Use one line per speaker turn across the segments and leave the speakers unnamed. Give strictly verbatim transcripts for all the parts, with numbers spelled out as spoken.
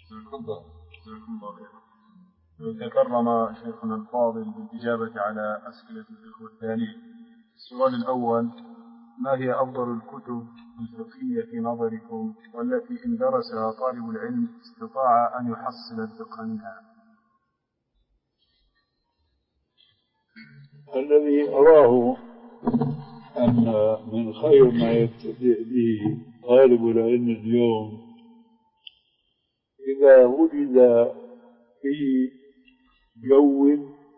تفضل. جزاكم الله خيرا. تكرم شيخنا الفاضل بالإجابة على أسئلة الإخوة الثانيين. السؤال الأول: ما هي أفضل الكتب الفقهية في نظركم والتي إن درسها طالب العلم استطاع أن يحصل الفقه منها؟
الذي أراه أن من خير ما يبتدئ به طالب العلم اليوم إذا وجد في جو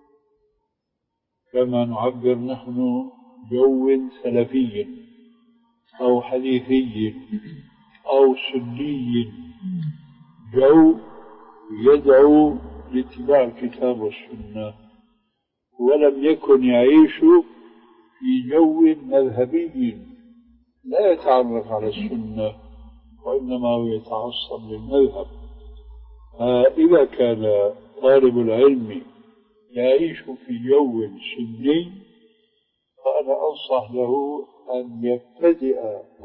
كما نعبر نحن جو سلفي أو حديثي أو سني، جو يدعو لاتباع الكتاب والسنة، ولم يكن يعيش في جو مذهبي لا يتعرف على السنة وإنما هو يتعصب للمذهب. فإذا كان طالب العلم يعيش في جو سني فأنا أنصح له أن يبتدئ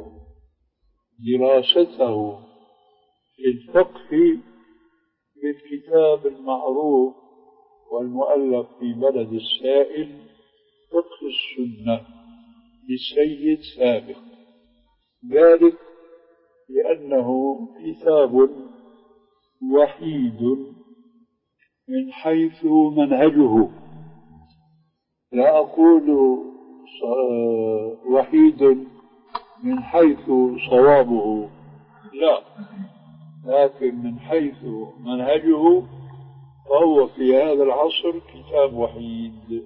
دراسته في الفقه بالكتاب المعروف والمؤلف في بلد السائل فقه السنة للسيد سابق، ذلك لأنه كتاب وحيد من حيث منهجه، لا أقول وحيد من حيث صوابه لا، لكن من حيث منهجه فهو في هذا العصر كتاب وحيد.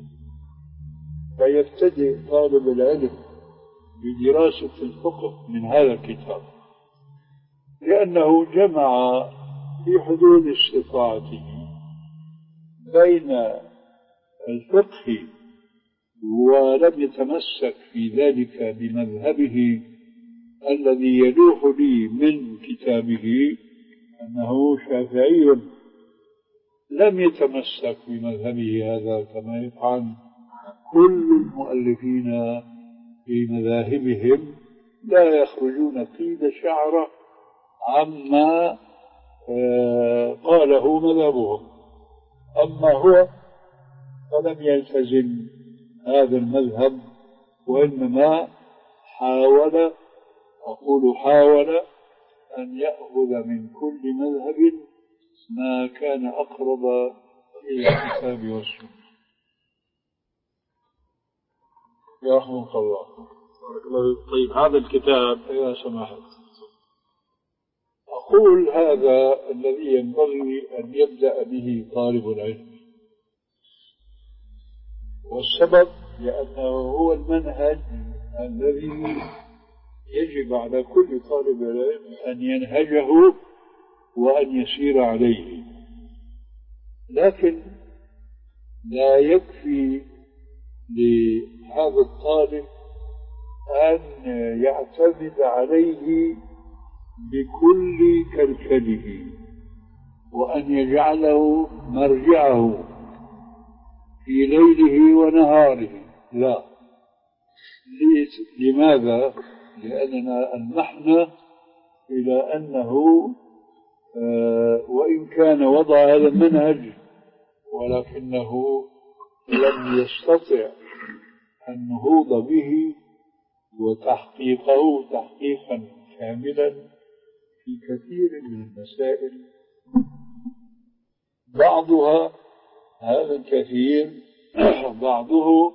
فيبتدئ طالب العلم بدراسة الفقه من هذا الكتاب، لأنه جمع في حدود استطاعته بين الفقه ولم يتمسك في ذلك بمذهبه الذي يلوح لي من كتابه أنه شافعي، لم يتمسك بمذهبه هذا كما يفعل كل المؤلفين في مذاهبهم، لا يخرجون قيد شعرة عما قاله مذهبهم. أما هو فلم يلتزم هذا المذهب، وإنما حاول، أقول حاول، أن يأخذ من كل مذهب ما كان أقرب إلى الكتاب والسنة. يرحمك الله.
طيب هذا الكتاب
يا سماحة، أقول هذا الذي ينبغي أن يبدأ به طالب العلم، والسبب لأنه هو المنهج الذي يجب على كل طالب العلم أن ينهجه وأن يسير عليه. لكن لا يكفي لهذا الطالب أن يعتمد عليه بكل كلكله وأن يجعله مرجعه في ليله ونهاره، لا. لماذا؟ لأننا ألمحنا إلى أنه آه وإن كان وضع هذا المنهج ولكنه لم يستطع النهوض به وتحقيقه تحقيقا كاملا في كثير من المسائل، بعضها هذا الكثير بعضه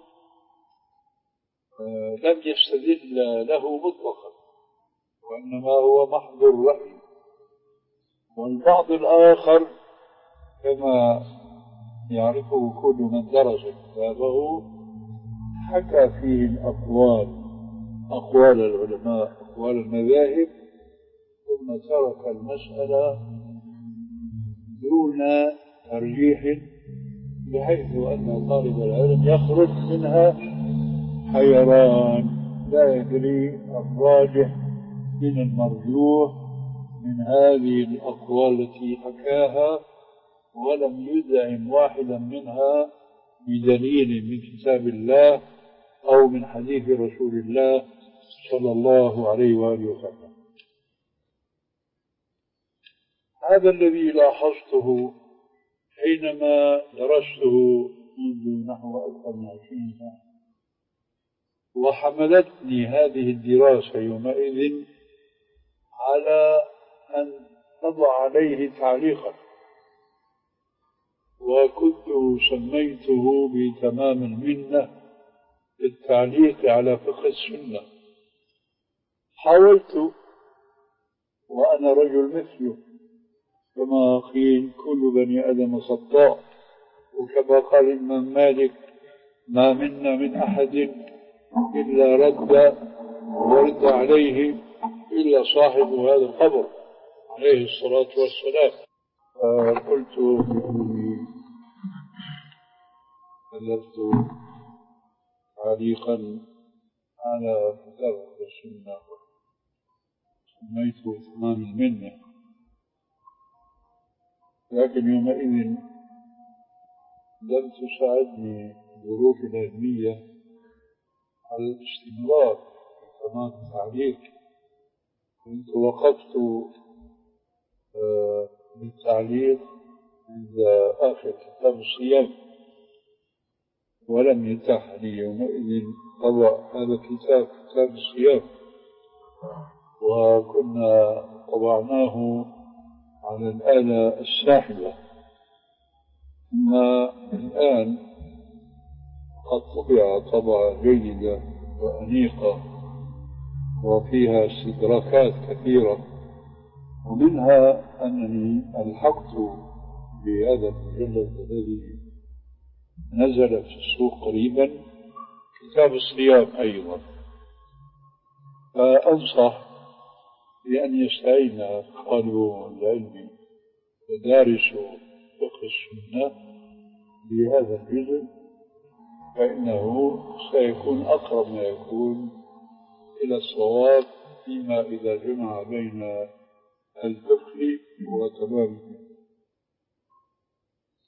آه لم يستدل له مطلقا وإنما هو محض الرأي، والبعض الآخر كما يعرفه كل من درس كتابه حكى فيه الأقوال، أقوال العلماء، أقوال المذاهب، ثم ترك المسألة دون ترجيح، بحيث أن طالب العلم يخرج منها حيران لا يدري الراجح من المرجوح من هذه الأقوال التي حكاها، ولم يدعم واحدا منها بدليل من كتاب الله أو من حديث رسول الله صلى الله عليه وآله وسلم. هذا الذي لاحظته حينما درسته منذ نحو أكثر من عشرين سنة، وحملتني هذه الدراسة يومئذ على أن أضع عليه تعليقا، وكنت سميته بتمام المنة بالتعليق على فقه السنة. حاولت وأنا رجل مثله، كما قيل كل بني آدم خطاء، وكما قال الإمام مالك ما منا من أحد إلا رد ورد عليه إلا صاحب هذا القبر عليه الصلاة والسلام. فقلت بأني ألفت تعليقا على كتاب السنة سميته تمام المنة، لكن يومئذ لم تساعدني الظروف العلمية على الاستمرار في تمام التعليق. كنت وقفت بالتعليق عند آخر كتاب الصيام، ولم يتاح لي يومئذ طبع هذا الكتاب كتاب الصيام، وكنا طبعناه على الآلة الساحلة. أما الآن قد طبع طبعة جيدة وأنيقة وفيها استدراكات كثيرة، ومنها أنني ألحقت بهذا المجلد الذي نزل في السوق قريبا كتاب الصيام أيضا. فأنصح بأن يستعين طالب العلم ودارس فقه السنة بهذا الجزء، فإنه سيكون أقرب ما يكون إلى الصواب فيما إذا جمع بين الفقه وتمام